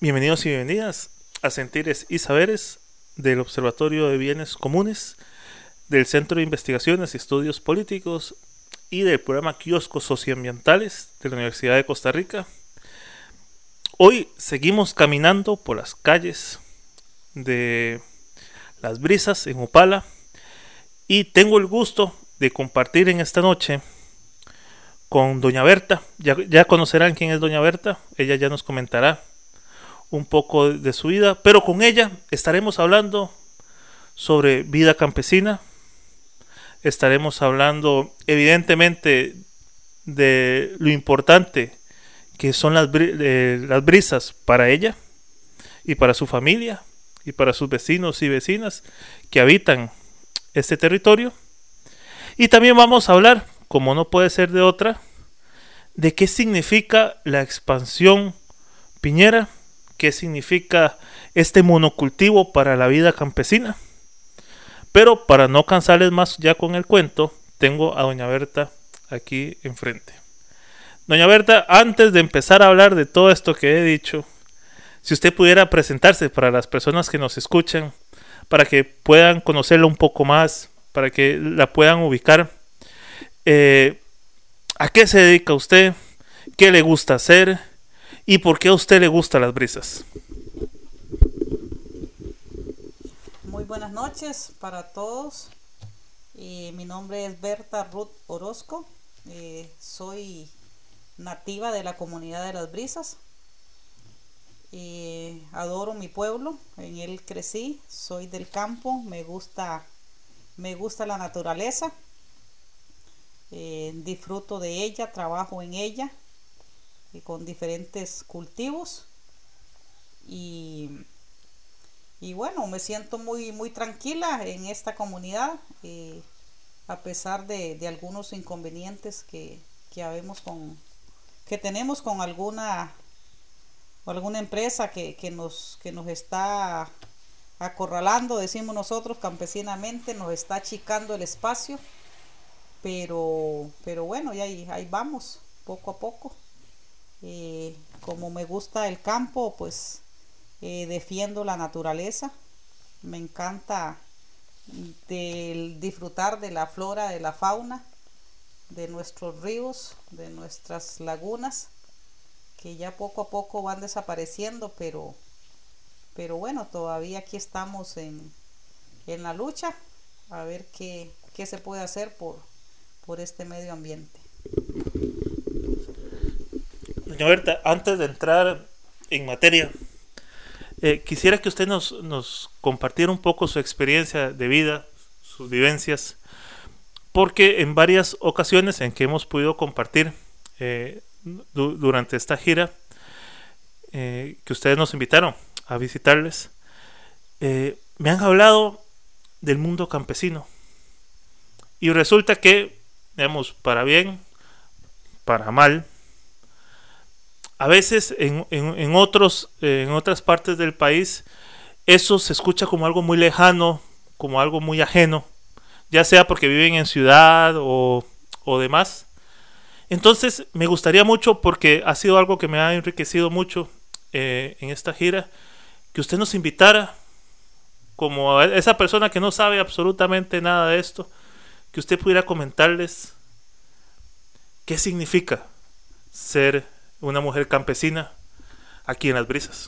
Bienvenidos y bienvenidas a Sentires y Saberes del Observatorio de Bienes Comunes, del Centro de Investigaciones y Estudios Políticos y del programa Kioscos Socioambientales de la Universidad de Costa Rica. Hoy seguimos caminando por las calles de Las Brisas en Upala y tengo el gusto de compartir en esta noche con Doña Berta. Ya conocerán quién es Doña Berta, ella ya nos comentará un poco de su vida, pero con ella estaremos hablando sobre vida campesina, estaremos hablando evidentemente de lo importante que son las brisas para ella y para su familia y para sus vecinos y vecinas que habitan este territorio. Y también vamos a hablar, como no puede ser de otra, de qué significa la expansión piñera, qué significa este monocultivo para la vida campesina. Pero para no cansarles más ya con el cuento, tengo a Doña Berta aquí enfrente. Doña Berta, antes de empezar a hablar de todo esto que he dicho, si usted pudiera presentarse para las personas que nos escuchan, para que puedan conocerla un poco más, para que la puedan ubicar. ¿A qué se dedica usted? ¿Qué le gusta hacer? ¿Y por qué a usted le gustan las brisas? Muy buenas noches para todos. Mi nombre es Berta Ruth Orozco. Soy nativa de la comunidad de Las Brisas. Adoro mi pueblo, en él crecí, soy del campo, me gusta la naturaleza, disfruto de ella, trabajo en ella con diferentes cultivos y bueno, me siento muy tranquila en esta comunidad, a pesar de algunos inconvenientes que tenemos con alguna empresa que nos está acorralando, decimos nosotros campesinamente, nos está achicando el espacio, pero bueno, y ahí vamos, poco a poco. Como me gusta el campo, pues defiendo la naturaleza, me encanta disfrutar de la flora, de la fauna, de nuestros ríos, de nuestras lagunas, que ya poco a poco van desapareciendo, pero bueno, todavía aquí estamos en la lucha, a ver qué se puede hacer por este medio ambiente. Doña Berta, antes de entrar en materia, quisiera que usted nos compartiera un poco su experiencia de vida, sus vivencias, porque en varias ocasiones en que hemos podido compartir durante esta gira, que ustedes nos invitaron a visitarles, me han hablado del mundo campesino. Y resulta que, digamos, para bien, para mal, a veces en otras partes del país eso se escucha como algo muy lejano, como algo muy ajeno, ya sea porque viven en ciudad o demás. Entonces me gustaría mucho, porque ha sido algo que me ha enriquecido mucho en esta gira, que usted nos invitara como a esa persona que no sabe absolutamente nada de esto, que usted pudiera comentarles qué significa ser una mujer campesina aquí en Las Brisas.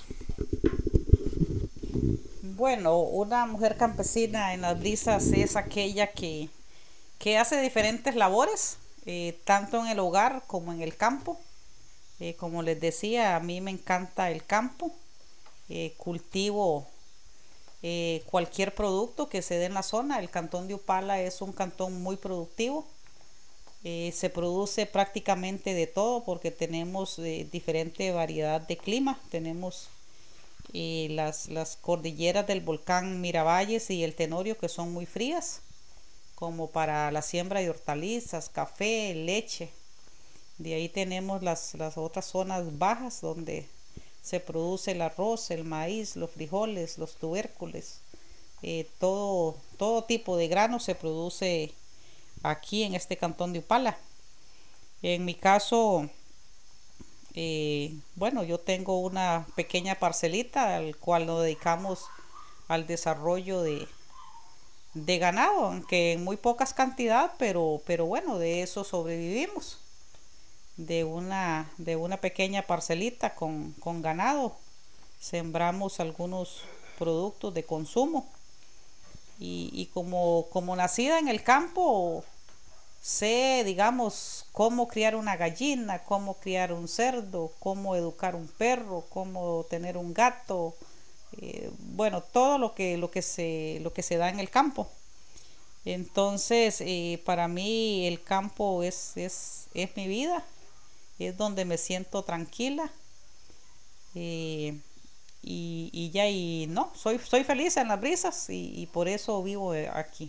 Bueno, una mujer campesina en Las Brisas es aquella que hace diferentes labores, tanto en el hogar como en el campo. Como les decía, a mí me encanta el campo, cultivo cualquier producto que se dé en la zona. El cantón de Upala es un cantón muy productivo. Se produce prácticamente de todo porque tenemos diferente variedad de clima. Tenemos las cordilleras del volcán Miravalles y el Tenorio, que son muy frías, como para la siembra de hortalizas, café, leche. De ahí tenemos las otras zonas bajas donde se produce el arroz, el maíz, los frijoles, los tubérculos, todo tipo de grano se produce aquí en este cantón de Upala. En mi caso, Bueno, yo tengo una pequeña parcelita al cual nos dedicamos al desarrollo de ganado, aunque en muy pocas cantidad, pero bueno, de eso sobrevivimos, de una pequeña parcelita con ganado. Sembramos algunos productos de consumo y como nacida en el campo, sé, digamos, cómo criar una gallina, cómo criar un cerdo, cómo educar un perro, cómo tener un gato, bueno, todo lo que se da en el campo. Entonces, para mí el campo es mi vida, es donde me siento tranquila, eh, y ya, y no, soy feliz en las brisas y por eso vivo aquí.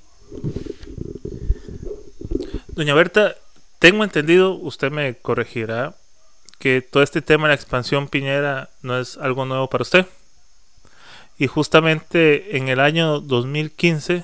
Doña Berta, tengo entendido, usted me corregirá, que todo este tema de la expansión piñera no es algo nuevo para usted. Y justamente en el año 2015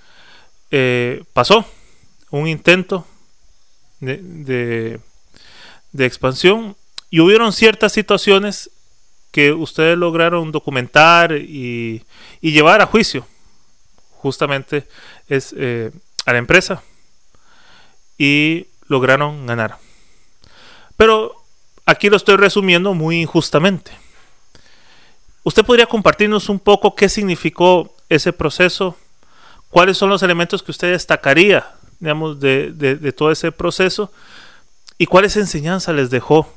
pasó un intento de, de expansión y hubieron ciertas situaciones que ustedes lograron documentar y llevar a juicio justamente es a la empresa y lograron ganar. Pero aquí lo estoy resumiendo muy injustamente. ¿Usted podría compartirnos un poco qué significó ese proceso? ¿Cuáles son los elementos que usted destacaría, digamos, de todo ese proceso? ¿Y cuáles enseñanzas les dejó?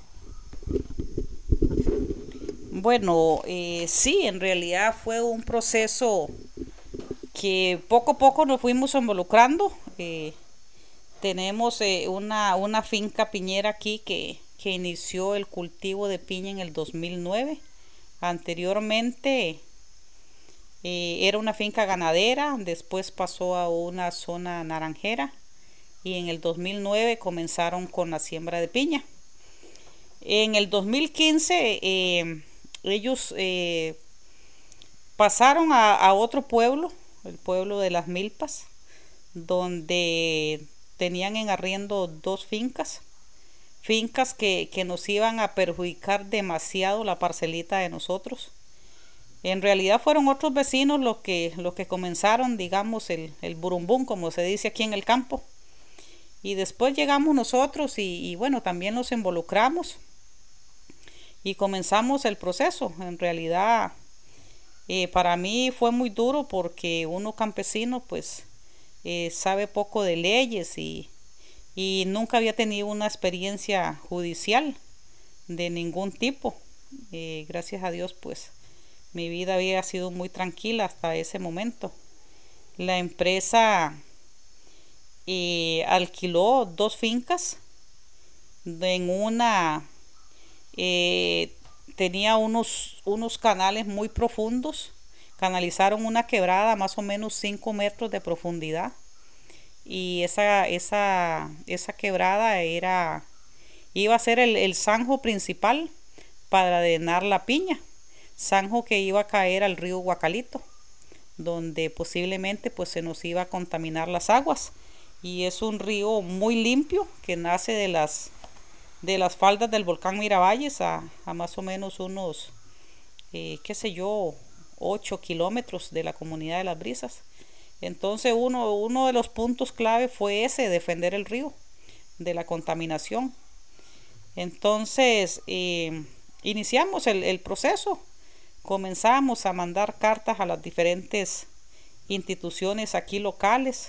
Bueno, sí, en realidad fue un proceso que poco a poco nos fuimos involucrando. Tenemos una finca piñera aquí que inició el cultivo de piña en el 2009. Anteriormente era una finca ganadera, después pasó a una zona naranjera y en el 2009 comenzaron con la siembra de piña. En el 2015 ellos pasaron a otro pueblo, el pueblo de Las Milpas, donde tenían en arriendo 2 fincas que nos iban a perjudicar demasiado la parcelita de nosotros. En realidad fueron otros vecinos los que comenzaron, digamos, el burumbum, como se dice aquí en el campo. Y después llegamos nosotros y bueno, también nos involucramos y comenzamos el proceso. En realidad, para mí fue muy duro porque uno campesino pues sabe poco de leyes y nunca había tenido una experiencia judicial de ningún tipo. Gracias a Dios pues mi vida había sido muy tranquila hasta ese momento. La empresa alquiló 2 fincas. En una tenía unos canales muy profundos. Canalizaron una quebrada más o menos 5 metros de profundidad. Y esa quebrada iba a ser el zanjo principal para drenar la piña. Zanjo que iba a caer al río Guacalito, donde posiblemente pues se nos iba a contaminar las aguas. Y es un río muy limpio que nace de las faldas del volcán Miravalles a más o menos unos, 8 kilómetros de la comunidad de Las Brisas. Entonces uno de los puntos clave fue ese, defender el río de la contaminación. Entonces iniciamos el proceso, comenzamos a mandar cartas a las diferentes instituciones aquí locales.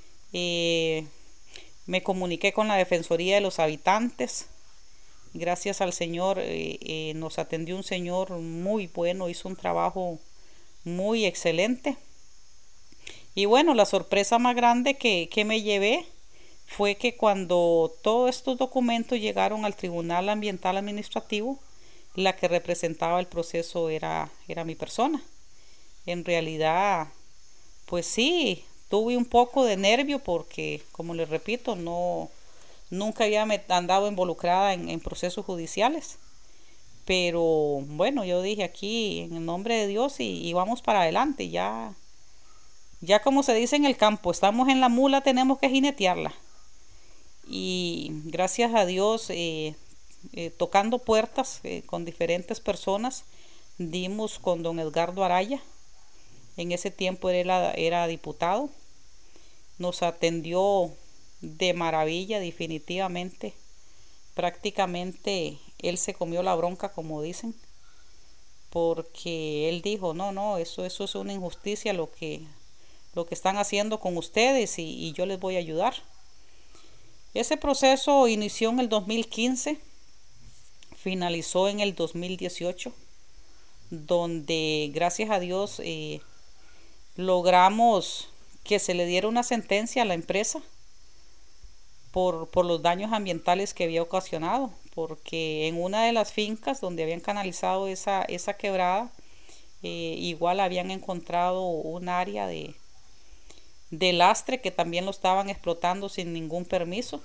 Me comuniqué con la Defensoría de los Habitantes. Gracias al Señor nos atendió un señor muy bueno, hizo un trabajo muy excelente. Y bueno, la sorpresa más grande que me llevé fue que cuando todos estos documentos llegaron al Tribunal Ambiental Administrativo, la que representaba el proceso era mi persona. En realidad, pues sí, tuve un poco de nervio porque, como les repito, nunca había andado involucrada en procesos judiciales. Pero bueno, yo dije aquí en el nombre de Dios y vamos para adelante. Ya como se dice en el campo, estamos en la mula, tenemos que jinetearla. Y gracias a Dios tocando puertas con diferentes personas. Dimos con don Edgardo Araya, en ese tiempo era diputado. Nos atendió de maravilla, definitivamente. Prácticamente él se comió la bronca, como dicen, porque él dijo, no, eso es una injusticia lo que están haciendo con ustedes y yo les voy a ayudar. Ese proceso inició en el 2015, finalizó en el 2018, donde gracias a Dios logramos que se le diera una sentencia a la empresa por los daños ambientales que había ocasionado, porque en una de las fincas donde habían canalizado esa quebrada, igual habían encontrado un área de lastre que también lo estaban explotando sin ningún permiso.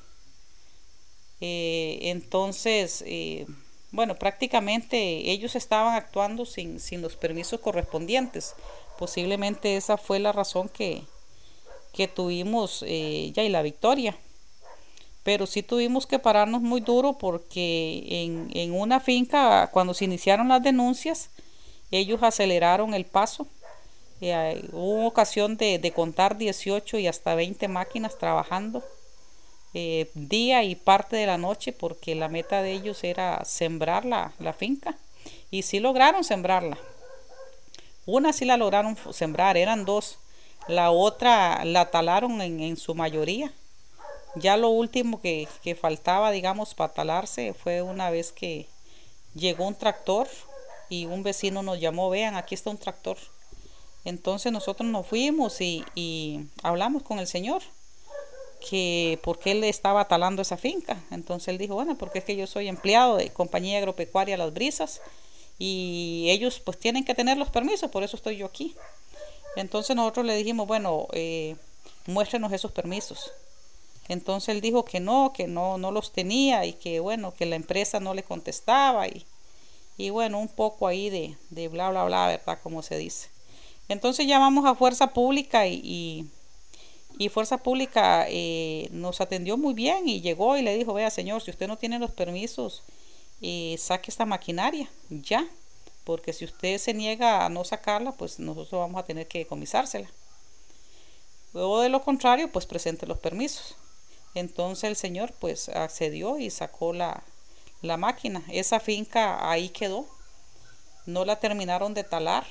Entonces, bueno, prácticamente ellos estaban actuando sin los permisos correspondientes. Posiblemente esa fue la razón que tuvimos ya y la victoria. Pero sí tuvimos que pararnos muy duro porque en una finca, cuando se iniciaron las denuncias, ellos aceleraron el paso. Hubo ocasión de contar 18 y hasta 20 máquinas trabajando día y parte de la noche, porque la meta de ellos era sembrar la finca, y sí lograron sembrarla. Una sí la lograron sembrar, eran dos. La otra la talaron en su mayoría. Ya lo último que faltaba, digamos, para talarse fue una vez que llegó un tractor y un vecino nos llamó, vean, aquí está un tractor. Entonces nosotros nos fuimos y hablamos con el señor, que por qué él estaba talando esa finca. Entonces él dijo, bueno, porque es que yo soy empleado de Compañía Agropecuaria Las Brisas y ellos pues tienen que tener los permisos, por eso estoy yo aquí. Entonces nosotros le dijimos, bueno, muéstrenos esos permisos. Entonces él dijo que no los tenía, y que bueno, que la empresa no le contestaba, y bueno, un poco ahí de bla bla bla, ¿verdad? Como se dice. Entonces llamamos a Fuerza Pública y Fuerza Pública nos atendió muy bien y llegó y le dijo, vea señor, si usted no tiene los permisos, saque esta maquinaria ya, porque si usted se niega a no sacarla, pues nosotros vamos a tener que decomisársela. Luego de lo contrario, pues presente los permisos. Entonces el señor pues accedió y sacó la máquina. Esa finca ahí quedó, no la terminaron de talar,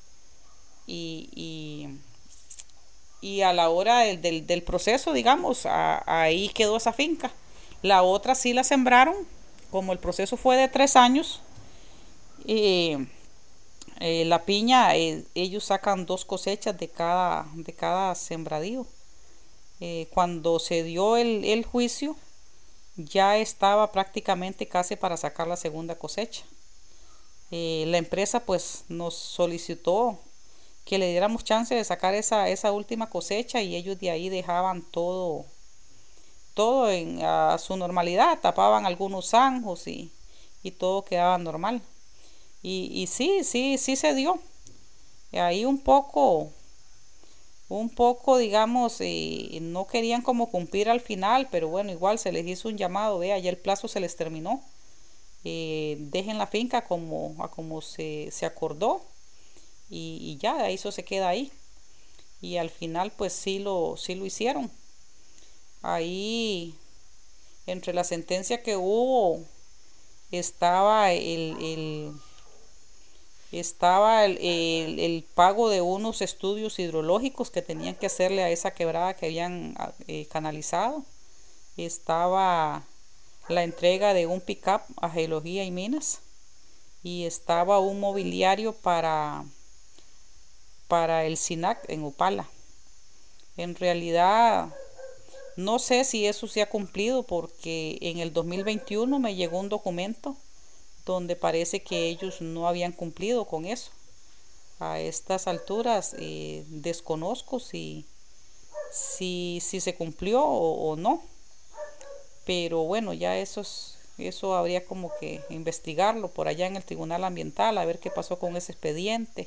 y a la hora del proceso, digamos, ahí quedó esa finca. La otra sí la sembraron, como el proceso fue de 3 años. La piña, ellos sacan 2 cosechas de cada sembradío. Cuando se dio el juicio, ya estaba prácticamente casi para sacar la segunda cosecha. La empresa pues nos solicitó que le diéramos chance de sacar esa última cosecha, y ellos de ahí dejaban todo a su normalidad, tapaban algunos zanjos y todo quedaba normal. Y sí se dio. Ahí un poco, digamos, no querían como cumplir al final, pero bueno, igual se les hizo un llamado, vea, ya el plazo se les terminó. Dejen la finca como se acordó, y ya, eso se queda ahí. Y al final pues sí lo hicieron. Ahí, entre la sentencia que hubo, estaba el pago de unos estudios hidrológicos que tenían que hacerle a esa quebrada que habían canalizado. Estaba la entrega de un pick-up a Geología y Minas, y estaba un mobiliario para el SINAC en Upala. En realidad no sé si eso se ha cumplido, porque en el 2021 me llegó un documento donde parece que ellos no habían cumplido con eso. A estas alturas desconozco si se cumplió o no, pero bueno, ya eso habría como que investigarlo por allá en el Tribunal Ambiental, a ver qué pasó con ese expediente.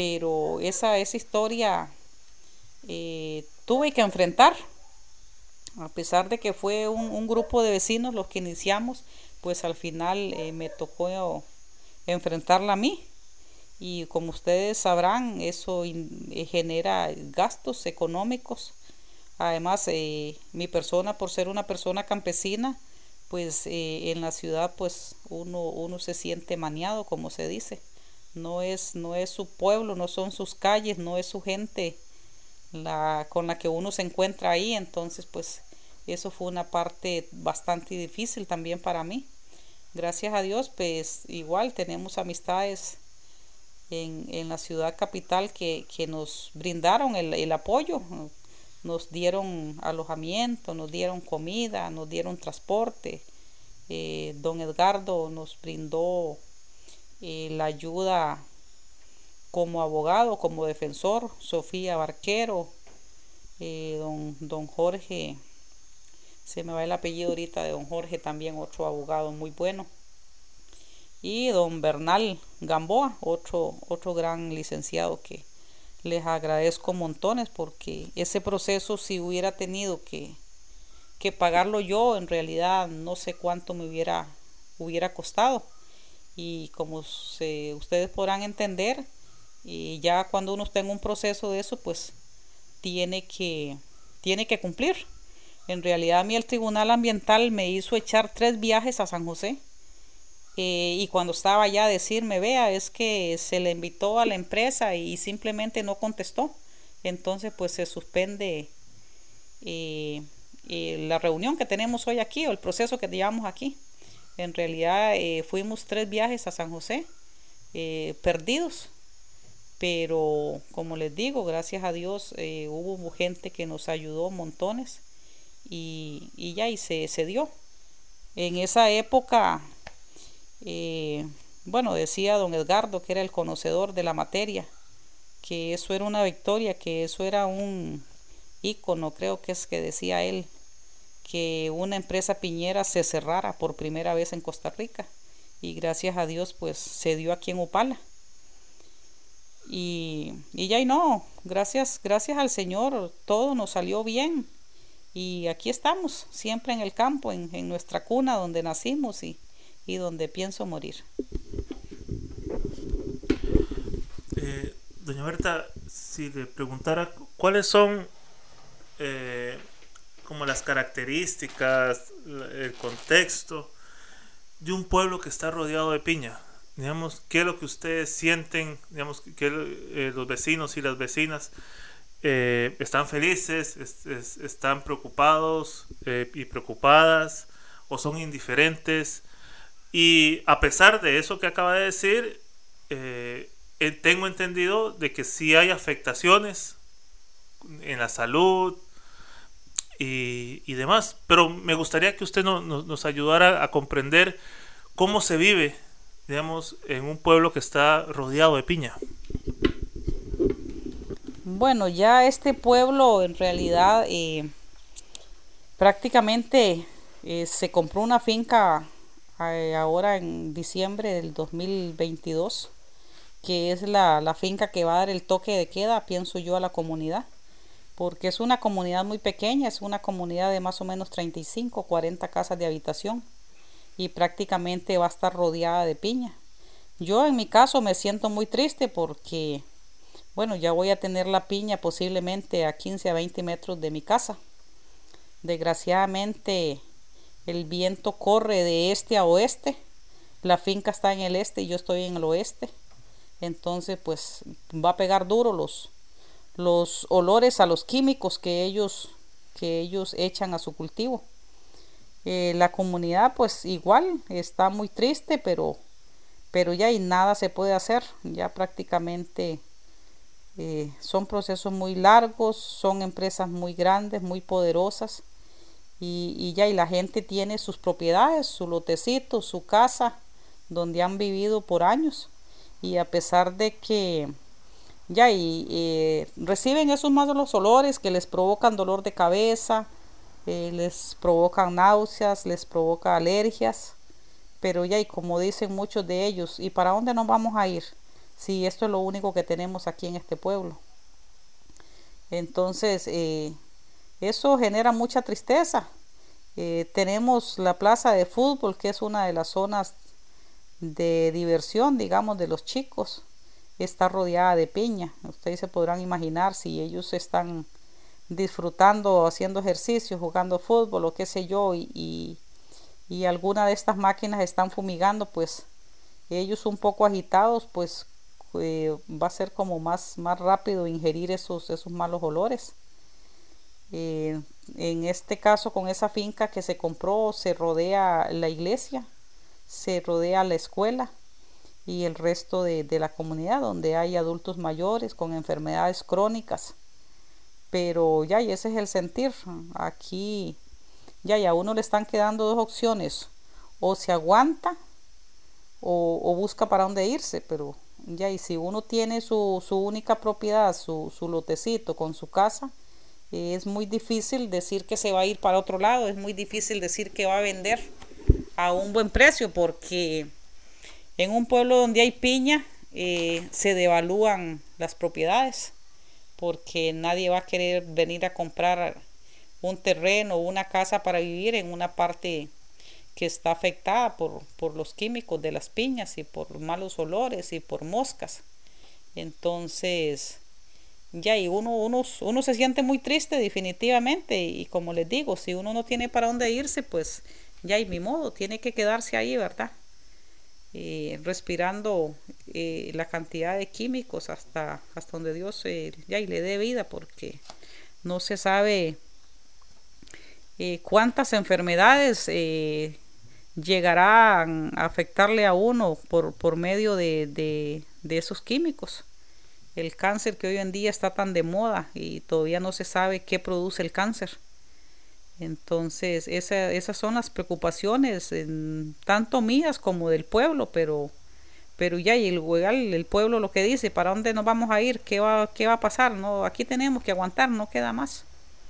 Pero esa historia tuve que enfrentar A pesar de que fue un grupo de vecinos los que iniciamos, pues al final me tocó enfrentarla a mí. Y como ustedes sabrán, eso genera gastos económicos. Además, mi persona, por ser una persona campesina, pues en la ciudad pues uno se siente maniado, como se dice. No es su pueblo, no son sus calles, no es su gente con la que uno se encuentra ahí. Entonces pues eso fue una parte bastante difícil también para mí. Gracias a Dios pues igual tenemos amistades en la ciudad capital que nos brindaron el apoyo, nos dieron alojamiento, nos dieron comida, nos dieron transporte. Don Edgardo nos brindó la ayuda como abogado, como defensor, Sofía Barquero, don Jorge, se me va el apellido ahorita de don Jorge, también otro abogado muy bueno, y don Bernal Gamboa, otro gran licenciado que les agradezco montones, porque ese proceso, si hubiera tenido que pagarlo yo, en realidad no sé cuánto me hubiera costado. Y como ustedes podrán entender, y ya cuando uno está en un proceso de eso, pues tiene que cumplir. En realidad a mí el Tribunal Ambiental me hizo echar 3 viajes a San José. Y cuando estaba allá decirme, vea, es que se le invitó a la empresa y simplemente no contestó. Entonces pues se suspende la reunión que tenemos hoy aquí, o el proceso que llevamos aquí. En realidad fuimos 3 viajes a San José, perdidos. Pero como les digo, gracias a Dios hubo gente que nos ayudó montones y se dio. En esa época, bueno, decía don Edgardo, que era el conocedor de la materia, que eso era una victoria, que eso era un ícono, creo que es que decía él, que una empresa piñera se cerrara por primera vez en Costa Rica. Y gracias a Dios pues se dio aquí en Upala. Y no, gracias al Señor, todo nos salió bien. Y aquí estamos, siempre en el campo, en nuestra cuna donde nacimos y donde pienso morir. Doña Berta, si le preguntara cuáles son como las características, el contexto de un pueblo que está rodeado de piña, digamos, qué es lo que ustedes sienten, digamos, que los vecinos y las vecinas están felices, están preocupados y preocupadas, o son indiferentes. Y a pesar de eso que acaba de decir, tengo entendido de que sí hay afectaciones en la salud y demás, pero me gustaría que usted nos ayudara a comprender cómo se vive, digamos, en un pueblo que está rodeado de piña. Bueno, ya este pueblo en realidad prácticamente se compró una finca ahora en diciembre del 2022, que es la finca que va a dar el toque de queda, pienso yo, a la comunidad, porque es una comunidad muy pequeña, es una comunidad de más o menos 35, 40 casas de habitación, y prácticamente va a estar rodeada de piña. Yo en mi caso me siento muy triste porque, bueno, ya voy a tener la piña posiblemente a 15 a 20 metros de mi casa. Desgraciadamente el viento corre de este a oeste, la finca está en el este y yo estoy en el oeste, entonces pues va a pegar duro los olores a los químicos que ellos echan a su cultivo. La comunidad pues igual está muy triste, pero ya y nada se puede hacer, ya prácticamente son procesos muy largos, son empresas muy grandes, muy poderosas, y la gente tiene sus propiedades, su lotecito, su casa, donde han vivido por años, y a pesar de que reciben esos malos olores que les provocan dolor de cabeza, les provocan náuseas, les provoca alergias, pero y como dicen muchos de ellos, ¿y para dónde nos vamos a ir si esto es lo único que tenemos aquí en este pueblo? Entonces Eso genera mucha tristeza. Tenemos la plaza de fútbol, que es una de las zonas de diversión, digamos, de los chicos. Está rodeada de piña. Ustedes se podrán imaginar si ellos están disfrutando, haciendo ejercicio, jugando fútbol o qué sé yo, y alguna de estas máquinas están fumigando, pues ellos un poco agitados, pues va a ser como más rápido ingerir esos malos olores. En este caso, con esa finca que se compró, se rodea la iglesia, se rodea la escuela y el resto de la comunidad, donde hay adultos mayores con enfermedades crónicas. Pero ya, y ese es el sentir. Aquí ya, y a uno le están quedando dos opciones: o se aguanta o busca para dónde irse. Pero ya, y si uno tiene su única propiedad, su lotecito con su casa, es muy difícil decir que se va a ir para otro lado, es muy difícil decir que va a vender a un buen precio, porque en un pueblo donde hay piña se devalúan las propiedades, porque nadie va a querer venir a comprar un terreno o una casa para vivir en una parte que está afectada por los químicos de las piñas y por malos olores y por moscas. Entonces, ya, y uno se siente muy triste definitivamente, y como les digo, si uno no tiene para dónde irse, pues ya, y mi modo, tiene que quedarse ahí, ¿verdad? Respirando la cantidad de químicos hasta donde Dios ya y le dé vida, porque no se sabe cuántas enfermedades llegarán a afectarle a uno por medio de esos químicos. El cáncer, que hoy en día está tan de moda y todavía no se sabe qué produce el cáncer. Entonces esas son las preocupaciones, tanto mías como del pueblo, pero ya, y el pueblo lo que dice: ¿para dónde nos vamos a ir? ¿Qué va a pasar? No, aquí tenemos que aguantar, no queda más.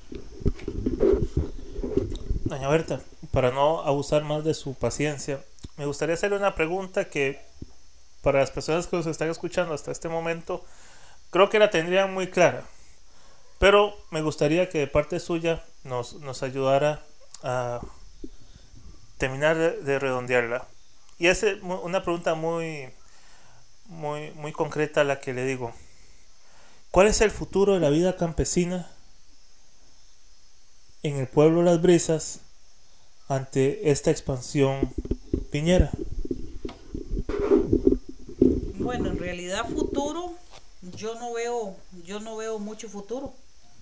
Doña Berta, para no abusar más de su paciencia, me gustaría hacerle una pregunta que para las personas que nos están escuchando hasta este momento creo que la tendrían muy clara, pero me gustaría que de parte suya nos ayudara a terminar de redondearla. Y es una pregunta muy concreta la que le digo: ¿cuál es el futuro de la vida campesina en el pueblo Las Brisas ante esta expansión piñera? Bueno, en realidad futuro yo no veo mucho futuro.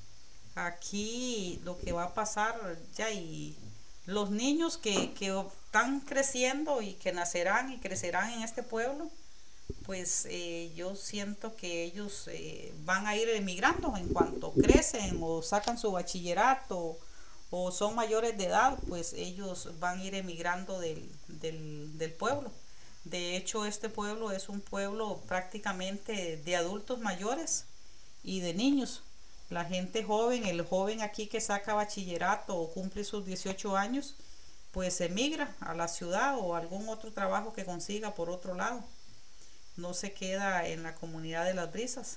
Aquí lo que va a pasar ya, y los niños que están creciendo y que nacerán y crecerán en este pueblo, pues yo siento que ellos van a ir emigrando en cuanto crecen o sacan su bachillerato o son mayores de edad, pues ellos van a ir emigrando del pueblo. De hecho, este pueblo es un pueblo prácticamente de adultos mayores y de niños. La gente joven, el joven aquí que saca bachillerato o cumple sus 18 años, pues emigra a la ciudad o a algún otro trabajo que consiga por otro lado. No se queda en la comunidad de Las Brisas.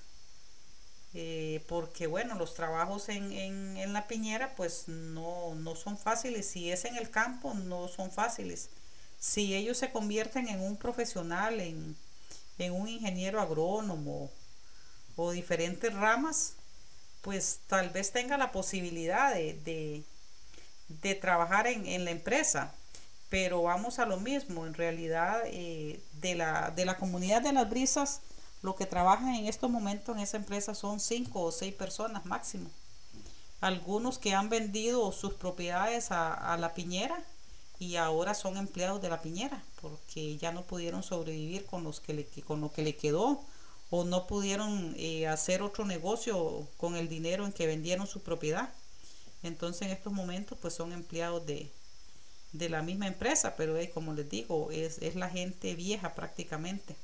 Porque bueno, los trabajos en la piñera pues no son fáciles. Si es en el campo, no son fáciles. Si ellos se convierten en un profesional, en un ingeniero agrónomo o diferentes ramas, pues tal vez tenga la posibilidad de trabajar en la empresa. Pero vamos a lo mismo, en realidad de la comunidad de Las Brisas, lo que trabajan en estos momentos en esa empresa son 5 o 6 personas máximo. Algunos que han vendido sus propiedades a la piñera y ahora son empleados de la piñera porque ya no pudieron sobrevivir con lo que le quedó, o no pudieron hacer otro negocio con el dinero en que vendieron su propiedad. Entonces en estos momentos pues son empleados de la misma empresa, pero como les digo, es la gente vieja prácticamente.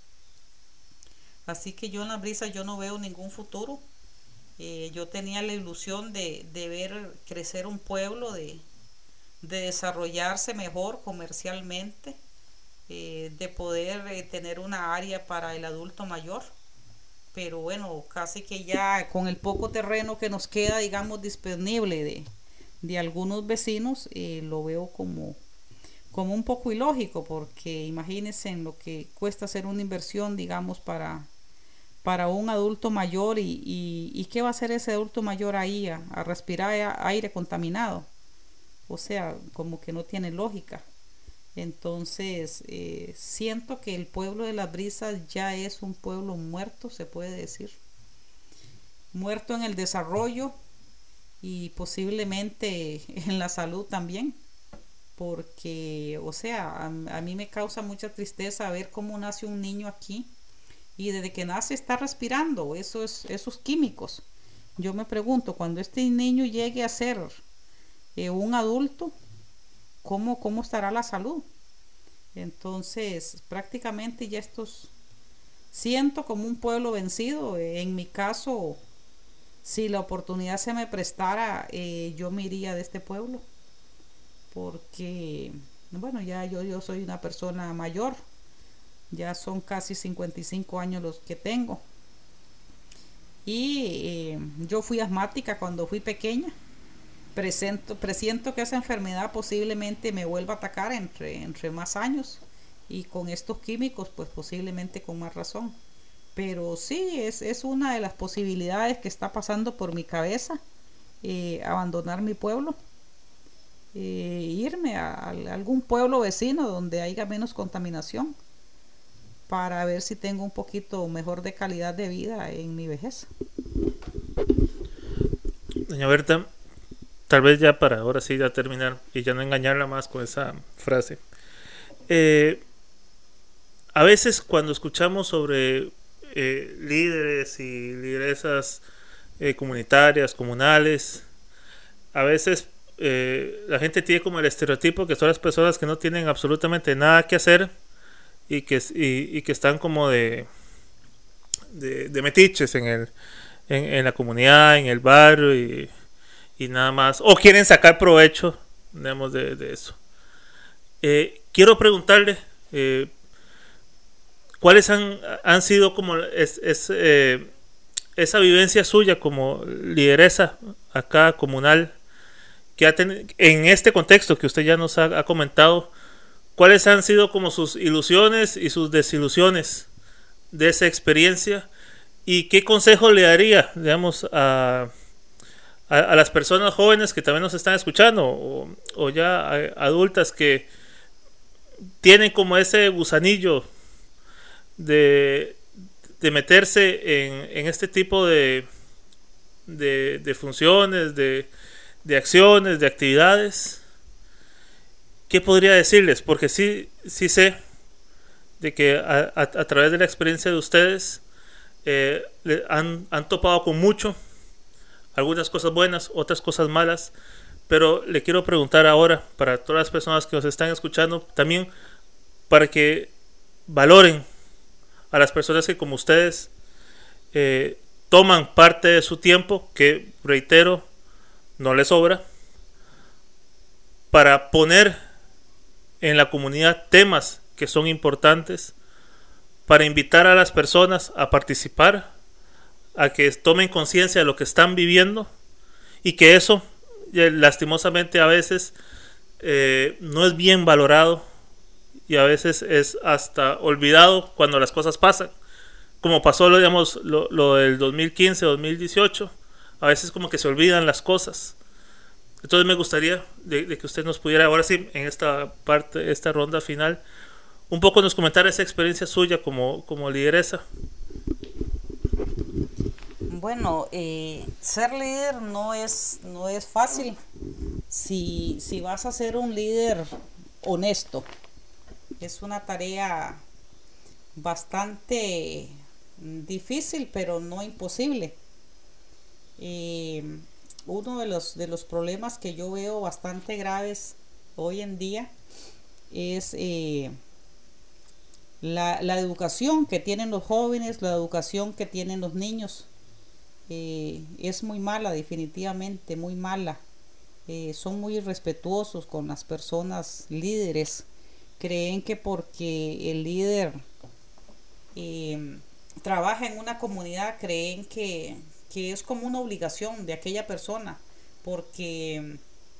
Así que yo en Las Brisas yo no veo ningún futuro. Yo tenía la ilusión de ver crecer un pueblo, de desarrollarse mejor comercialmente, de poder tener una área para el adulto mayor. Pero bueno, casi que ya con el poco terreno que nos queda, digamos, disponible de algunos vecinos, lo veo como un poco ilógico, porque imagínense en lo que cuesta hacer una inversión, digamos, para un adulto mayor y qué va a hacer ese adulto mayor ahí a respirar aire contaminado. O sea, como que no tiene lógica. Entonces, siento que el pueblo de Las Brisas ya es un pueblo muerto, se puede decir. Muerto en el desarrollo y posiblemente en la salud también. Porque, o sea, a mí me causa mucha tristeza ver cómo nace un niño aquí y desde que nace está respirando esos químicos. Yo me pregunto, cuando este niño llegue a ser un adulto, ¿cómo estará la salud? Entonces, prácticamente ya siento como un pueblo vencido. En mi caso, si la oportunidad se me prestara, yo me iría de este pueblo. Porque, bueno, ya yo soy una persona mayor. Ya son casi 55 años los que tengo. Y yo fui asmática cuando fui pequeña. Presiento que esa enfermedad posiblemente me vuelva a atacar entre más años. Y con estos químicos, pues posiblemente con más razón. Pero sí, es una de las posibilidades que está pasando por mi cabeza. Abandonar mi pueblo. Irme a algún pueblo vecino donde haya menos contaminación, para ver si tengo un poquito mejor de calidad de vida en mi vejez. Doña Berta, tal vez ya para ahora sí ya terminar y ya no engañarla más con esa frase. A veces cuando escuchamos sobre líderes y lideresas comunitarias, comunales, a veces la gente tiene como el estereotipo que son las personas que no tienen absolutamente nada que hacer y que están como de metiches en la comunidad, en el barrio y nada más, o quieren sacar provecho, digamos, de eso. Quiero preguntarle cuáles han sido como esa vivencia suya como lideresa acá comunal, que en este contexto que usted ya nos ha comentado, cuáles han sido como sus ilusiones y sus desilusiones de esa experiencia y qué consejo le daría, digamos, a las personas jóvenes que también nos están escuchando o ya adultas que tienen como ese gusanillo de meterse en este tipo de funciones, de acciones, de actividades. ¿Qué podría decirles? Porque sí sé de que a través de la experiencia de ustedes han topado con mucho, algunas cosas buenas, otras cosas malas, pero le quiero preguntar ahora para todas las personas que nos están escuchando, también para que valoren a las personas que como ustedes toman parte de su tiempo, que reitero, no les sobra, para poner en la comunidad temas que son importantes, para invitar a las personas a participar, a que tomen conciencia de lo que están viviendo y que eso lastimosamente a veces no es bien valorado y a veces es hasta olvidado cuando las cosas pasan, como pasó lo del 2015, 2018. A veces como que se olvidan las cosas. Entonces me gustaría de que usted nos pudiera ahora sí, en esta parte, esta ronda final, un poco nos comentara esa experiencia suya como lideresa. Bueno, ser líder no es fácil si vas a ser un líder honesto. Es una tarea bastante difícil, pero no imposible. Uno de los problemas que yo veo bastante graves hoy en día es la educación que tienen los jóvenes, la educación que tienen los niños. Es muy mala, definitivamente muy mala. Son muy irrespetuosos con las personas líderes. Creen que porque el líder trabaja en una comunidad, creen que es como una obligación de aquella persona, porque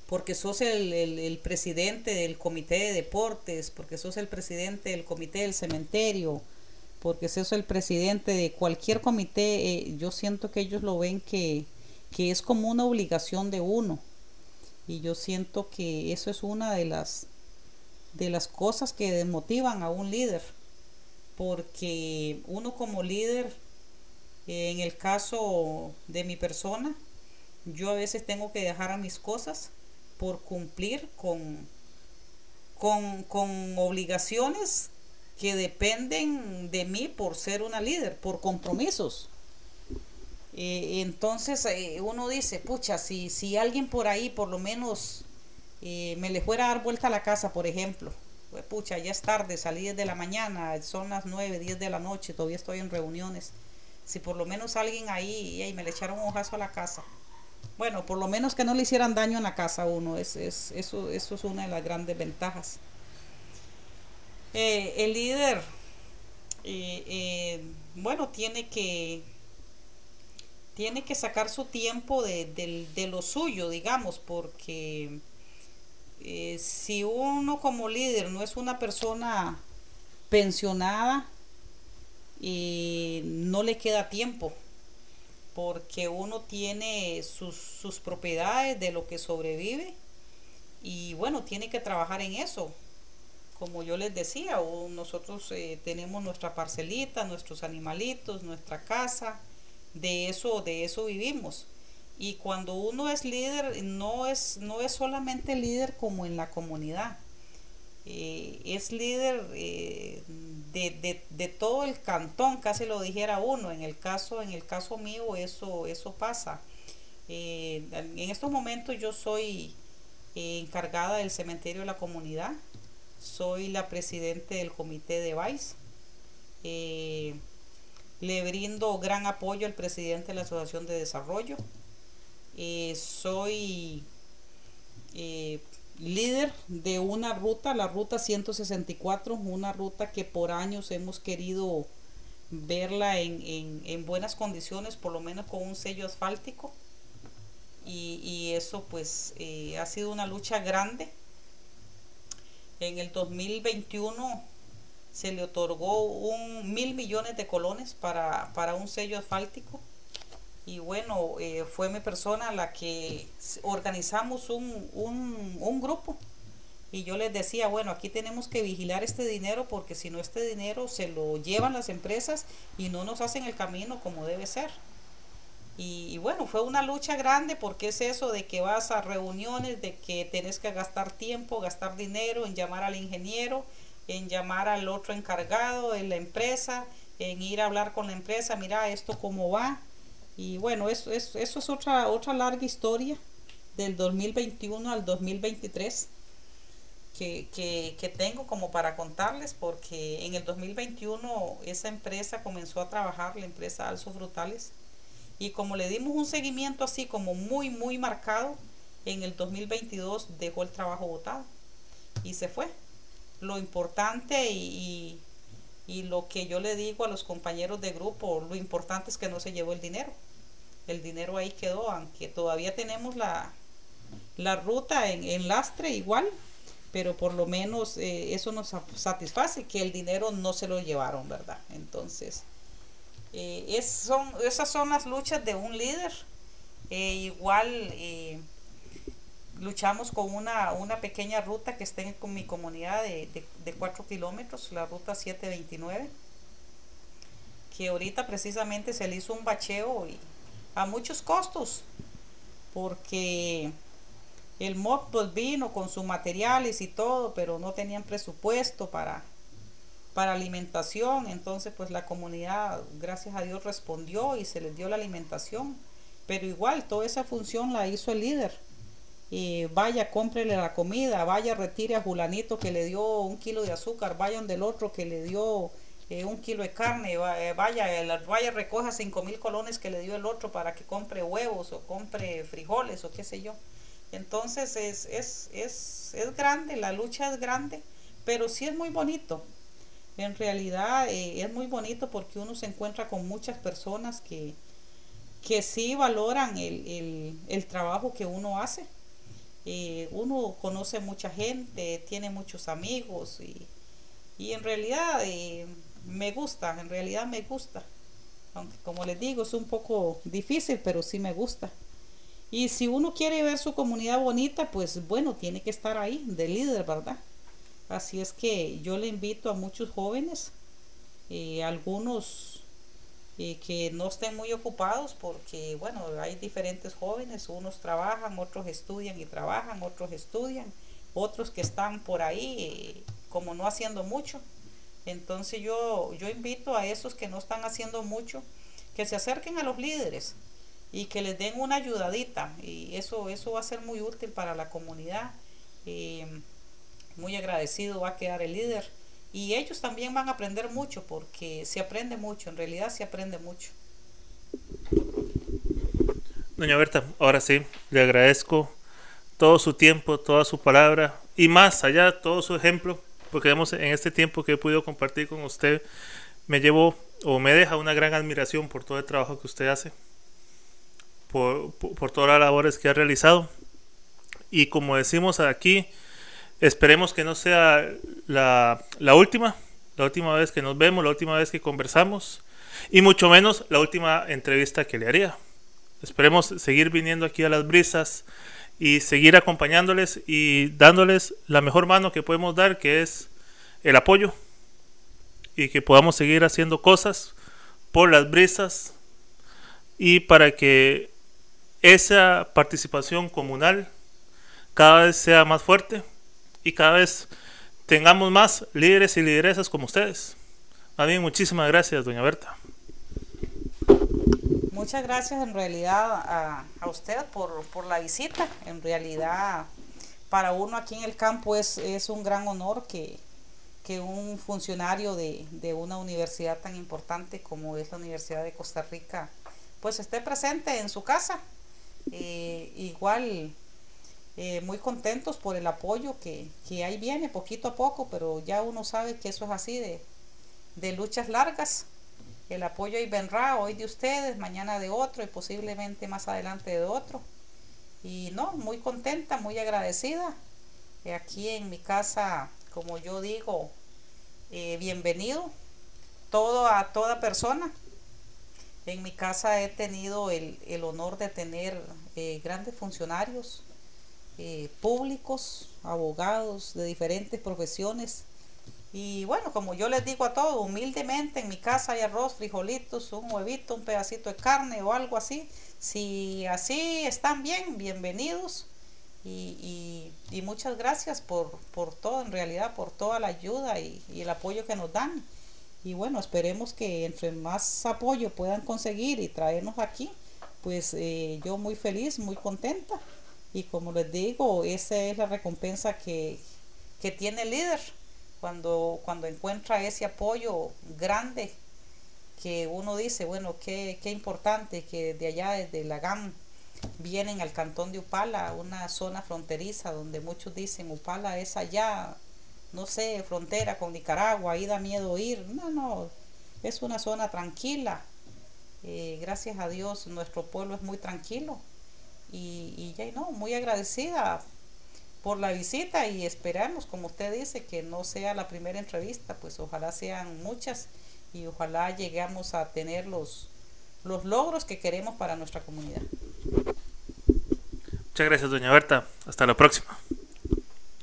porque sos el presidente del comité de deportes, porque sos el presidente del comité del cementerio, porque sos el presidente de cualquier comité, yo siento que ellos lo ven que es como una obligación de uno. Y yo siento que eso es una de las cosas que desmotivan a un líder, porque uno como líder, en el caso de mi persona, yo a veces tengo que dejar a mis cosas por cumplir con obligaciones que dependen de mí por ser una líder, por compromisos. Entonces uno dice, pucha, si alguien por ahí por lo menos me le fuera a dar vuelta a la casa, por ejemplo, pues, pucha, ya es tarde, salí desde la mañana, son las 9 10 de la noche, todavía estoy en reuniones. Si por lo menos alguien ahí me le echara un ojazo a la casa. Bueno, por lo menos que no le hicieran daño en la casa a uno, eso es una de las grandes ventajas. El líder, bueno, tiene que sacar su tiempo de lo suyo, digamos, porque si uno como líder no es una persona pensionada, no le queda tiempo, porque uno tiene sus propiedades de lo que sobrevive y bueno, tiene que trabajar en eso. Como yo les decía, nosotros tenemos nuestra parcelita, nuestros animalitos, nuestra casa, de eso vivimos. Y cuando uno es líder, no es solamente líder como en la comunidad, es líder de todo el cantón, casi lo dijera uno. En el caso mío, eso pasa. En estos momentos yo soy encargada del cementerio de la comunidad, soy la presidente del comité de Vice. Le brindo gran apoyo al presidente de la Asociación de Desarrollo. Soy líder de una ruta, la ruta 164, una ruta que por años hemos querido verla en buenas condiciones, por lo menos con un sello asfáltico. Y eso pues ha sido una lucha grande. En el 2021 se le otorgó 1.000 millones de colones para un sello asfáltico. Y bueno, fue mi persona la que organizamos un grupo. Y yo les decía, bueno, aquí tenemos que vigilar este dinero, porque si no, este dinero se lo llevan las empresas y no nos hacen el camino como debe ser. Y bueno, fue una lucha grande, porque es eso de que vas a reuniones, de que tenés que gastar tiempo, gastar dinero en llamar al ingeniero, en llamar al otro encargado de la empresa, en ir a hablar con la empresa, mira esto cómo va. Y bueno, eso es otra larga historia del 2021 al 2023 que tengo como para contarles, porque en el 2021 esa empresa comenzó a trabajar, la empresa Alzo Frutales, y como le dimos un seguimiento así como muy marcado, en el 2022 dejó el trabajo botado y se fue. Lo importante y lo que yo le digo a los compañeros de grupo, lo importante es que no se llevó el dinero. El dinero ahí quedó, aunque todavía tenemos la ruta en lastre igual, pero por lo menos eso nos satisface, que el dinero no se lo llevaron, ¿verdad? Entonces, esas son las luchas de un líder. Igual luchamos con una pequeña ruta que está con mi comunidad de 4 kilómetros, la ruta 729, que ahorita precisamente se le hizo un bacheo y a muchos costos, porque el MOP pues vino con sus materiales y todo, pero no tenían presupuesto para alimentación. Entonces pues la comunidad, gracias a Dios, respondió y se les dio la alimentación, pero igual toda esa función la hizo el líder. Vaya, cómprele la comida, vaya, retire a Julanito que le dio 1 kilo de azúcar, vayan del otro que le dio 1 kilo de carne, vaya, recoja 5.000 colones que le dio el otro para que compre huevos o compre frijoles o qué sé yo. Entonces es grande, la lucha es grande, pero sí es muy bonito. En realidad es muy bonito, porque uno se encuentra con muchas personas que sí valoran el trabajo que uno hace. uno conoce mucha gente, tiene muchos amigos y en realidad me gusta, en realidad me gusta. Aunque como les digo es un poco difícil, pero sí me gusta. Y si uno quiere ver su comunidad bonita, pues bueno, tiene que estar ahí de líder, ¿verdad? Así es que yo le invito a muchos jóvenes, algunos que no estén muy ocupados, porque bueno, hay diferentes jóvenes, unos trabajan, otros estudian y trabajan, otros estudian, otros que están por ahí como no haciendo mucho. Entonces yo invito a esos que no están haciendo mucho, que se acerquen a los líderes y que les den una ayudadita, y eso va a ser muy útil para la comunidad. Eh, Muy agradecido va a quedar el líder y ellos también van a aprender mucho, porque se aprende mucho, en realidad se aprende mucho. Doña Berta, ahora sí, le agradezco todo su tiempo, toda su palabra y más allá todo su ejemplo, porque vemos en este tiempo que he podido compartir con usted, me llevo o me deja una gran admiración por todo el trabajo que usted hace, por todas las labores que ha realizado. Y como decimos aquí, esperemos que no sea la última vez que nos vemos, la última vez que conversamos, y mucho menos la última entrevista que le haría. Esperemos seguir viniendo aquí a Las Brisas y seguir acompañándoles y dándoles la mejor mano que podemos dar, que es el apoyo, y que podamos seguir haciendo cosas por Las Brisas y para que esa participación comunal cada vez sea más fuerte y cada vez tengamos más líderes y lideresas como ustedes. Más bien, muchísimas gracias, doña Berta. Muchas gracias en realidad a usted por la visita. En realidad para uno aquí en el campo es un gran honor que un funcionario de una universidad tan importante como es la Universidad de Costa Rica pues esté presente en su casa. Igual muy contentos por el apoyo que ahí viene poquito a poco, pero ya uno sabe que eso es así de luchas largas. El apoyo ahí vendrá, hoy de ustedes, mañana de otro y posiblemente más adelante de otro. Y no, muy contenta, muy agradecida. Aquí en mi casa, como yo digo, bienvenido a toda persona. En mi casa he tenido el honor de tener grandes funcionarios públicos, abogados de diferentes profesiones. Y bueno, como yo les digo a todos, humildemente en mi casa hay arroz, frijolitos, un huevito, un pedacito de carne o algo así. Si así están bien, bienvenidos. Y muchas gracias por todo, en realidad, por toda la ayuda y el apoyo que nos dan. Y bueno, esperemos que entre más apoyo puedan conseguir y traernos aquí, pues yo muy feliz, muy contenta. Y como les digo, esa es la recompensa que tiene el líder cuando encuentra ese apoyo grande, que uno dice, bueno, qué importante que de allá desde la GAM vienen al cantón de Upala, una zona fronteriza donde muchos dicen Upala es allá, no sé, frontera con Nicaragua, ahí da miedo ir. No, es una zona tranquila. Gracias a Dios nuestro pueblo es muy tranquilo y ya no, muy agradecida por la visita y esperamos, como usted dice, que no sea la primera entrevista, pues ojalá sean muchas y ojalá lleguemos a tener los logros que queremos para nuestra comunidad. Muchas gracias, doña Berta. Hasta la próxima.